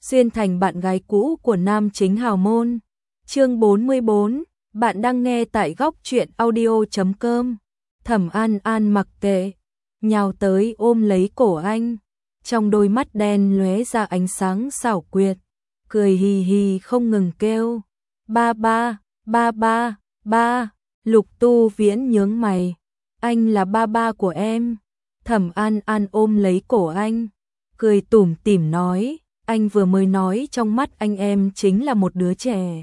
xuyên thành bạn gái cũ của nam chính hào môn. Chương 44, bạn đang nghe tại góc truyện audio.com. Thẩm An An mặc kệ, nhào tới ôm lấy cổ anh, trong đôi mắt đen lóe ra ánh sáng xảo quyệt, cười hì hì không ngừng kêu, ba ba, ba ba, ba. Lục Tu Viễn nhướng mày, anh là ba ba của em. Thẩm An An ôm lấy cổ anh, cười tủm tỉm nói, anh vừa mới nói trong mắt anh em chính là một đứa trẻ.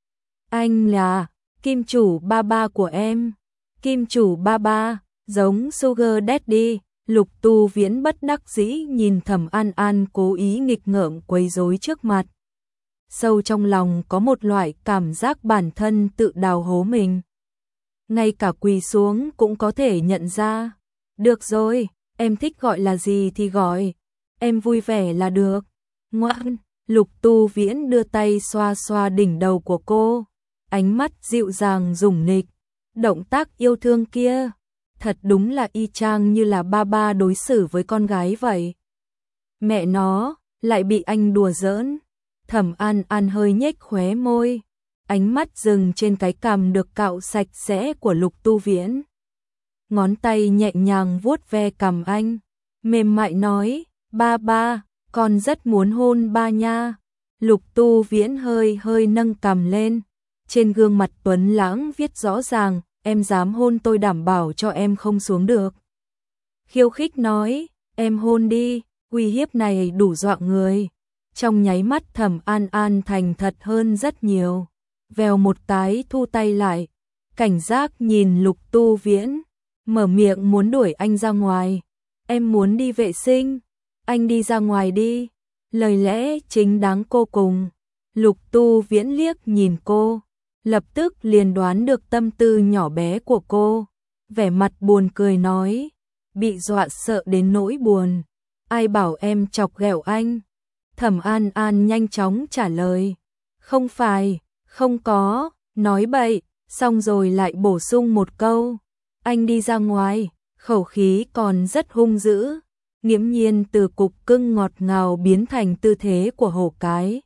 Anh là kim chủ ba ba của em. Kim chủ ba ba, giống Sugar Daddy. Lục Tu Viễn bất đắc dĩ nhìn Thẩm An An cố ý nghịch ngợm quấy rối trước mặt. Sâu trong lòng có một loại cảm giác bản thân tự đào hố mình. Ngay cả quỳ xuống cũng có thể nhận ra. Được rồi, em thích gọi là gì thì gọi. Em vui vẻ là được. Ngoan. Lục Tu Viễn đưa tay xoa xoa đỉnh đầu của cô, ánh mắt dịu dàng rủng nịch. Động tác yêu thương kia, thật đúng là y chang như là ba ba đối xử với con gái vậy. Mẹ nó, lại bị anh đùa giỡn. Thẩm An An hơi nhếch khóe môi, ánh mắt dừng trên cái cằm được cạo sạch sẽ của Lục Tu Viễn. Ngón tay nhẹ nhàng vuốt ve cằm anh, mềm mại nói, ba ba, con rất muốn hôn ba nha. Lục Tu Viễn hơi nâng cằm lên, trên gương mặt tuấn lãng viết rõ ràng, em dám hôn tôi đảm bảo cho em không xuống được. Khiêu khích nói, em hôn đi, uy hiếp này đủ dọa người. Trong nháy mắt Thẩm An An thành thật hơn rất nhiều, vèo một cái thu tay lại, cảnh giác nhìn Lục Tu Viễn, mở miệng muốn đuổi anh ra ngoài. Em muốn đi vệ sinh, anh đi ra ngoài đi. Lời lẽ chính đáng cô cùng. Lục Tu Viễn liếc nhìn cô, lập tức liền đoán được tâm tư nhỏ bé của cô, vẻ mặt buồn cười nói, bị dọa sợ đến nỗi buồn. Ai bảo em chọc ghẹo anh? Thẩm An An nhanh chóng trả lời, không phải, không có, nói bậy, xong rồi lại bổ sung một câu, anh đi ra ngoài, khẩu khí còn rất hung dữ, nghiễm nhiên từ cục cưng ngọt ngào biến thành tư thế của hổ cái.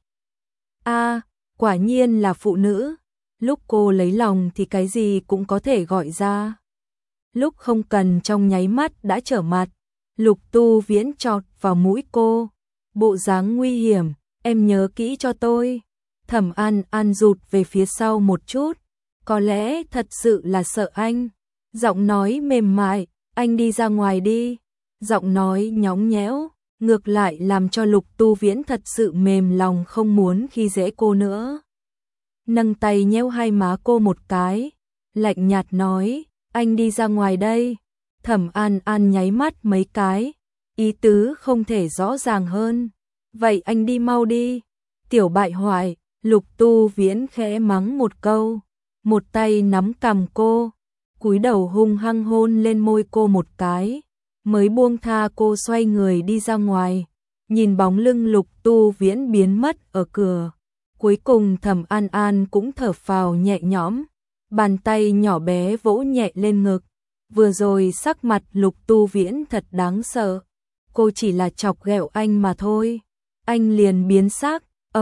A, quả nhiên là phụ nữ, lúc cô lấy lòng thì cái gì cũng có thể gọi ra. Lúc không cần trong nháy mắt đã trở mặt. Lục Tu Viễn chọt vào mũi cô, bộ dáng nguy hiểm, em nhớ kỹ cho tôi. Thẩm An An rụt về phía sau một chút, có lẽ thật sự là sợ anh. Giọng nói mềm mại, anh đi ra ngoài đi. Giọng nói nhõng nhẽo, ngược lại làm cho Lục Tu Viễn thật sự mềm lòng không muốn khi dễ cô nữa. Nâng tay nhéo hai má cô một cái, lạnh nhạt nói, anh đi ra ngoài đây. Thẩm An An nháy mắt mấy cái, ý tứ không thể rõ ràng hơn. Vậy anh đi mau đi. Tiểu bại hoại. Lục Tu Viễn khẽ mắng một câu, một tay nắm cằm cô, cúi đầu hung hăng hôn lên môi cô một cái, mới buông tha cô xoay người đi ra ngoài. Nhìn bóng lưng Lục Tu Viễn biến mất ở cửa, cuối cùng Thẩm An An cũng thở phào nhẹ nhõm, bàn tay nhỏ bé vỗ nhẹ lên ngực. Vừa rồi sắc mặt Lục Tu Viễn thật đáng sợ, cô chỉ là chọc ghẹo anh mà thôi. Anh liền biến sắc,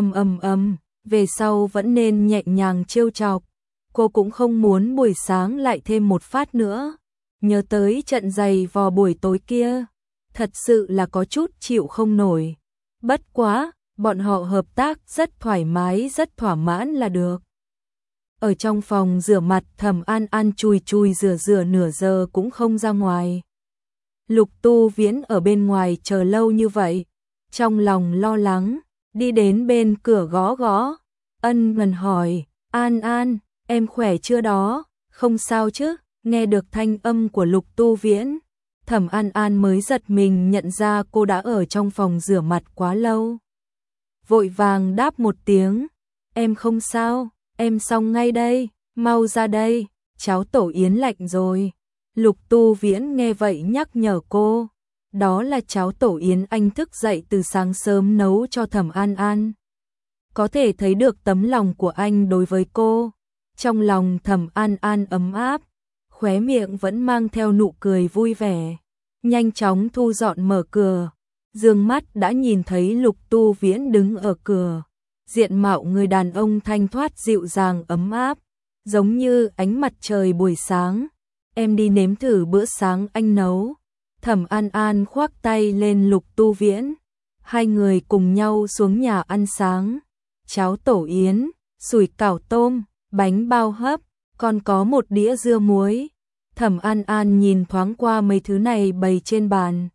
về sau vẫn nên nhẹ nhàng trêu chọc. Cô cũng không muốn buổi sáng lại thêm một phát nữa. Nhớ tới trận giày vò buổi tối kia, thật sự là có chút chịu không nổi. Bất quá, bọn họ hợp tác rất thoải mái, rất thỏa mãn là được. Ở trong phòng rửa mặt, Thẩm An An chùi rửa nửa giờ cũng không ra ngoài. Lục Tu Viễn ở bên ngoài chờ lâu như vậy, trong lòng lo lắng, đi đến bên cửa gõ gõ, ân cần hỏi, An An, em khỏe chưa đó, không sao chứ? Nghe được thanh âm của Lục Tu Viễn, Thẩm An An mới giật mình nhận ra cô đã ở trong phòng rửa mặt quá lâu. Vội vàng đáp một tiếng, em không sao, em xong ngay đây, mau ra đây, cháo tổ yến lạnh rồi. Lục Tu Viễn nghe vậy nhắc nhở cô, đó là cháo tổ yến anh thức dậy từ sáng sớm nấu cho Thẩm An An. Có thể thấy được tấm lòng của anh đối với cô. Trong lòng Thẩm An An ấm áp, khóe miệng vẫn mang theo nụ cười vui vẻ. Nhanh chóng thu dọn mở cửa, dương mắt đã nhìn thấy Lục Tu Viễn đứng ở cửa. Diện mạo người đàn ông thanh thoát dịu dàng ấm áp, giống như ánh mặt trời buổi sáng. Em đi nếm thử bữa sáng anh nấu. Thẩm An An khoác tay lên Lục Tu Viễn. Hai người cùng nhau xuống nhà ăn sáng. Cháo tổ yến, sủi cảo tôm, bánh bao hấp, còn có một đĩa dưa muối. Thẩm An An nhìn thoáng qua mấy thứ này bày trên bàn.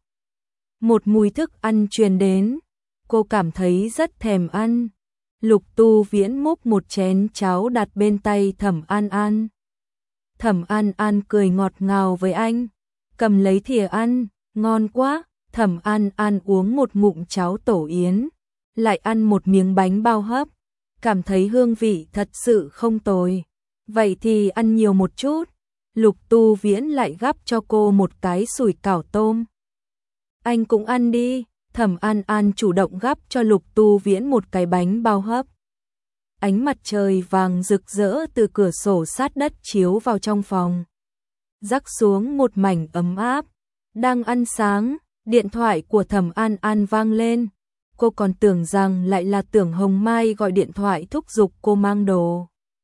Một mùi thức ăn truyền đến, cô cảm thấy rất thèm ăn. Lục Tu Viễn múc một chén cháo đặt bên tay Thẩm An An. Thẩm An An cười ngọt ngào với anh, cầm lấy thìa ăn, ngon quá. Thẩm An An uống một ngụm cháo tổ yến, lại ăn một miếng bánh bao hấp, cảm thấy hương vị thật sự không tồi. Vậy thì ăn nhiều một chút. Lục Tu Viễn lại gắp cho cô một cái sủi cảo tôm. Anh cũng ăn đi. Thẩm An An chủ động gắp cho Lục Tu Viễn một cái bánh bao hấp. Ánh mặt trời vàng rực rỡ từ cửa sổ sát đất chiếu vào trong phòng, rắc xuống một mảnh ấm áp. Đang ăn sáng, điện thoại của Thẩm An An vang lên. Cô còn tưởng rằng lại là Tưởng Hồng Mai gọi điện thoại thúc giục cô mang đồ.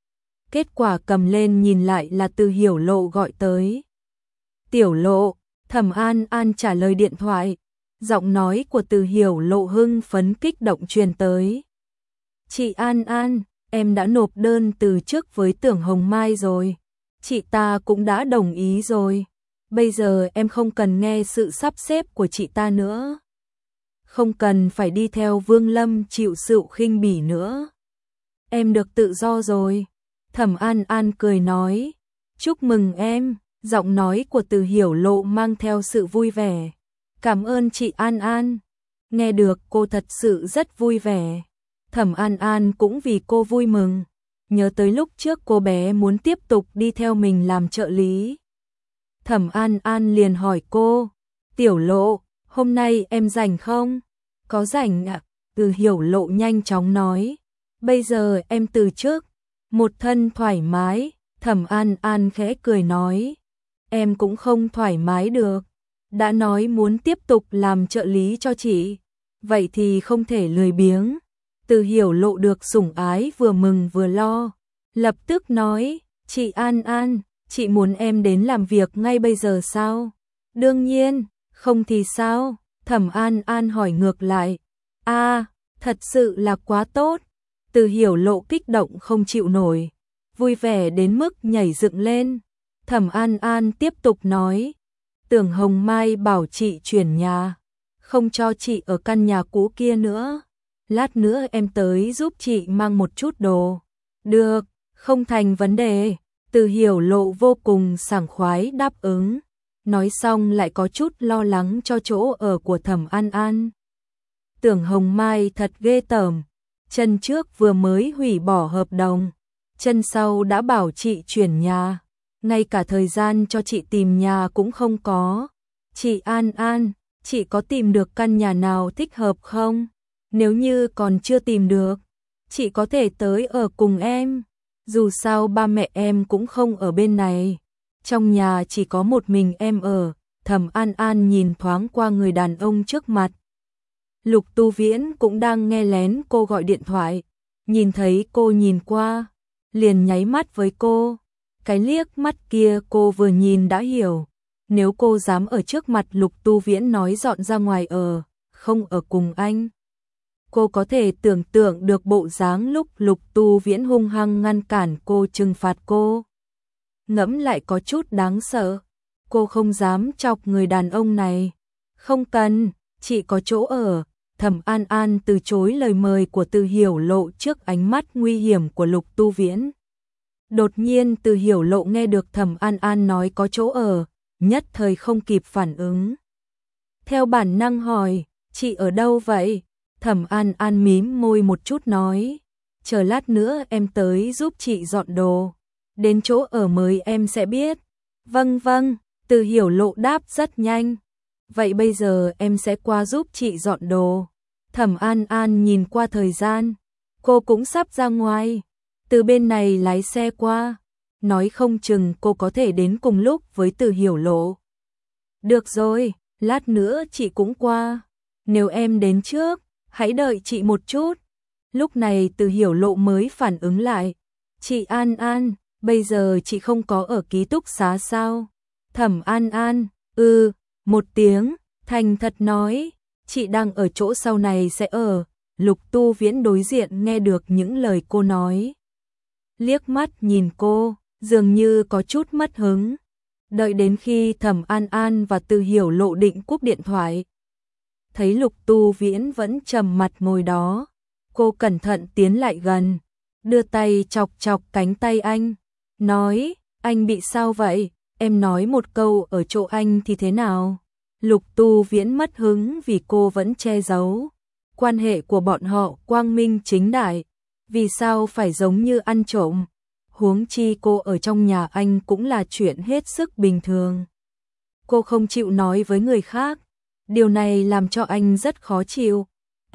Kết quả cầm lên nhìn lại là Từ Hiểu Lộ gọi tới. Tiểu Lộ, Thẩm An An trả lời điện thoại. Giọng nói của Từ Hiểu Lộ hưng phấn kích động truyền tới. Chị An An, em đã nộp đơn từ chức với Tưởng Hồng Mai rồi. Chị ta cũng đã đồng ý rồi. Bây giờ em không cần nghe sự sắp xếp của chị ta nữa. Không cần phải đi theo Vương Lâm chịu sự khinh bỉ nữa. Em được tự do rồi. Thẩm An An cười nói. Chúc mừng em. Giọng nói của Từ Hiểu Lộ mang theo sự vui vẻ. Cảm ơn chị An An. Nghe được cô thật sự rất vui vẻ. Thẩm An An cũng vì cô vui mừng. Nhớ tới lúc trước cô bé muốn tiếp tục đi theo mình làm trợ lý. Thẩm An An liền hỏi cô. Tiểu Lộ, hôm nay em rảnh không? Có rảnh ạ. Từ Hiểu Lộ nhanh chóng nói. Bây giờ em từ chức. Một thân thoải mái. Thẩm An An khẽ cười nói. Em cũng không thoải mái được. Đã nói muốn tiếp tục làm trợ lý cho chị. Vậy thì không thể lười biếng. Từ Hiểu Lộ được sủng ái vừa mừng vừa lo. Lập tức nói. Chị An An, chị muốn em đến làm việc ngay bây giờ sao? Đương nhiên, không thì sao? Thẩm An An hỏi ngược lại. Thật sự là quá tốt. Từ Hiểu Lộ kích động không chịu nổi, vui vẻ đến mức nhảy dựng lên. Thẩm An An tiếp tục nói. Tưởng Hồng Mai bảo chị chuyển nhà, không cho chị ở căn nhà cũ kia nữa. Lát nữa em tới giúp chị mang một chút đồ. Được, không thành vấn đề. Từ Hiểu Lộ vô cùng sảng khoái đáp ứng. Nói xong lại có chút lo lắng cho chỗ ở của Thẩm An An. Tưởng Hồng Mai thật ghê tởm. Chân trước vừa mới hủy bỏ hợp đồng, chân sau đã bảo chị chuyển nhà. Ngay cả thời gian cho chị tìm nhà cũng không có. Chị An An, chị có tìm được căn nhà nào thích hợp không? Nếu như còn chưa tìm được, chị có thể tới ở cùng em. Dù sao ba mẹ em cũng không ở bên này. Trong nhà chỉ có một mình em ở. Thẩm An An nhìn thoáng qua người đàn ông trước mặt. Lục Tu Viễn cũng đang nghe lén cô gọi điện thoại. Nhìn thấy cô nhìn qua, liền nháy mắt với cô. Cái liếc mắt kia cô vừa nhìn đã hiểu. Nếu cô dám ở trước mặt Lục Tu Viễn nói dọn ra ngoài ở, không ở cùng anh. Cô có thể tưởng tượng được bộ dáng lúc Lục Tu Viễn hung hăng ngăn cản cô, trừng phạt cô. Ngẫm lại có chút đáng sợ. Cô không dám chọc người đàn ông này. Không cần, chị có chỗ ở. Thẩm An An từ chối lời mời của Từ Hiểu Lộ trước ánh mắt nguy hiểm của Lục Tu Viễn. Đột nhiên Từ Hiểu Lộ nghe được Thẩm An An nói có chỗ ở, nhất thời không kịp phản ứng. Theo bản năng hỏi, chị ở đâu vậy? Thẩm An An mím môi một chút nói, chờ lát nữa em tới giúp chị dọn đồ. Đến chỗ ở mới em sẽ biết. Vâng vâng, Từ Hiểu Lộ đáp rất nhanh. Vậy bây giờ em sẽ qua giúp chị dọn đồ. Thẩm An An nhìn qua thời gian, cô cũng sắp ra ngoài. Từ bên này lái xe qua, nói không chừng cô có thể đến cùng lúc với Từ Hiểu Lộ. Được rồi, lát nữa chị cũng qua. nếu em đến trước, hãy đợi chị một chút. Lúc này Từ Hiểu Lộ mới phản ứng lại. Chị An An, bây giờ chị không có ở ký túc xá sao? Thẩm An An, một tiếng, thành thật nói, chị đang ở chỗ sau này sẽ ở. Lục Tu Viễn đối diện nghe được những lời cô nói. Liếc mắt nhìn cô, dường như có chút mất hứng. Đợi đến khi Thẩm An An và Từ Hiểu Lộ định cúp điện thoại. Thấy Lục Tu Viễn vẫn trầm mặt ngồi đó. Cô cẩn thận tiến lại gần, đưa tay chọc chọc cánh tay anh. Nói, anh bị sao vậy? Em nói một câu ở chỗ anh thì thế nào? Lục Tu Viễn mất hứng vì cô vẫn che giấu. Quan hệ của bọn họ quang minh chính đại. Vì sao phải giống như ăn trộm? Huống chi cô ở trong nhà anh cũng là chuyện hết sức bình thường. Cô không chịu nói với người khác. Điều này làm cho anh rất khó chịu.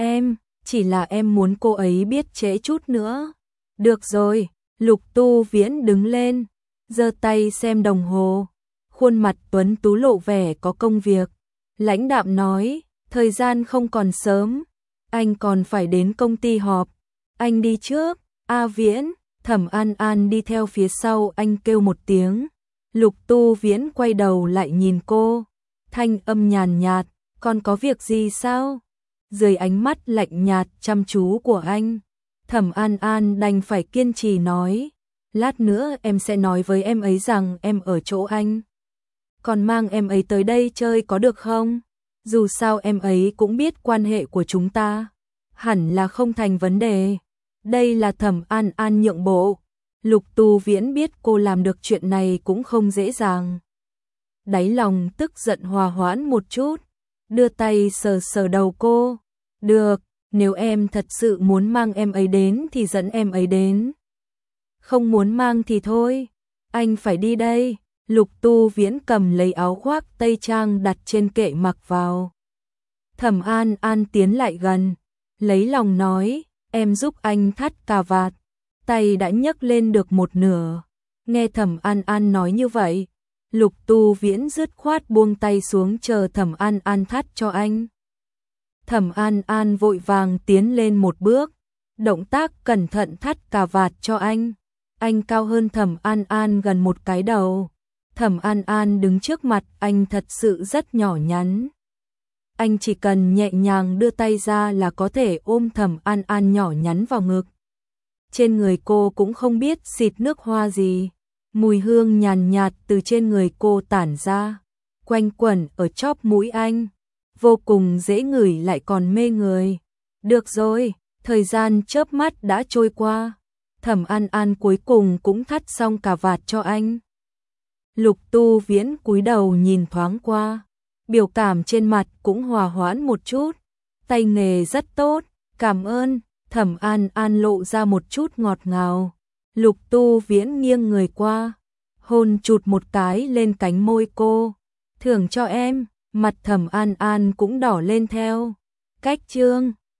Chỉ là em muốn cô ấy biết trễ chút nữa. Được rồi, Lục Tu Viễn đứng lên, giơ tay xem đồng hồ. Khuôn mặt tuấn tú lộ vẻ có công việc. Lãnh đạm nói, thời gian không còn sớm, anh còn phải đến công ty họp. Anh đi trước. A Viễn. Thẩm An An đi theo phía sau anh kêu một tiếng. Lục Tu Viễn quay đầu lại nhìn cô. Thanh âm nhàn nhạt, còn có việc gì sao? Dưới ánh mắt lạnh nhạt chăm chú của anh, Thẩm An An đành phải kiên trì nói. Lát nữa em sẽ nói với em ấy rằng em ở chỗ anh. Còn mang em ấy tới đây chơi có được không? Dù sao em ấy cũng biết quan hệ của chúng ta. Hẳn là không thành vấn đề. Đây là Thẩm An An nhượng bộ. Lục Tu Viễn biết cô làm được chuyện này cũng không dễ dàng. Đáy lòng tức giận hòa hoãn một chút, đưa tay sờ sờ đầu cô. Được, nếu em thật sự muốn mang em ấy đến thì dẫn em ấy đến. Không muốn mang thì thôi, anh phải đi đây. Lục Tu Viễn cầm lấy áo khoác tây trang đặt trên kệ mặc vào. Thẩm An An tiến lại gần, lấy lòng nói, em giúp anh thắt cà vạt. Tay đã nhấc lên được một nửa. Nghe Thẩm An An nói như vậy, Lục Tu Viễn dứt khoát buông tay xuống chờ Thẩm An An thắt cho anh. Thẩm An An vội vàng tiến lên một bước, động tác cẩn thận thắt cà vạt cho anh. Anh cao hơn Thẩm An An gần một cái đầu. Thẩm An An đứng trước mặt anh thật sự rất nhỏ nhắn. Anh chỉ cần nhẹ nhàng đưa tay ra là có thể ôm Thẩm An An nhỏ nhắn vào ngực. Trên người cô cũng không biết xịt nước hoa gì. Mùi hương nhàn nhạt từ trên người cô tản ra, quanh quẩn ở chóp mũi anh. Vô cùng dễ ngửi lại còn mê người. Được rồi, thời gian chớp mắt đã trôi qua. Thẩm An An cuối cùng cũng thắt xong cà vạt cho anh. Lục Tu Viễn cúi đầu nhìn thoáng qua, biểu cảm trên mặt cũng hòa hoãn một chút. Tay nghề rất tốt, cảm ơn. Thẩm An An lộ ra một chút ngọt ngào. Lục Tu Viễn nghiêng người qua, hôn chụt một cái lên cánh môi cô. Thưởng cho em. Mặt Thẩm An An cũng đỏ lên theo. Cách chương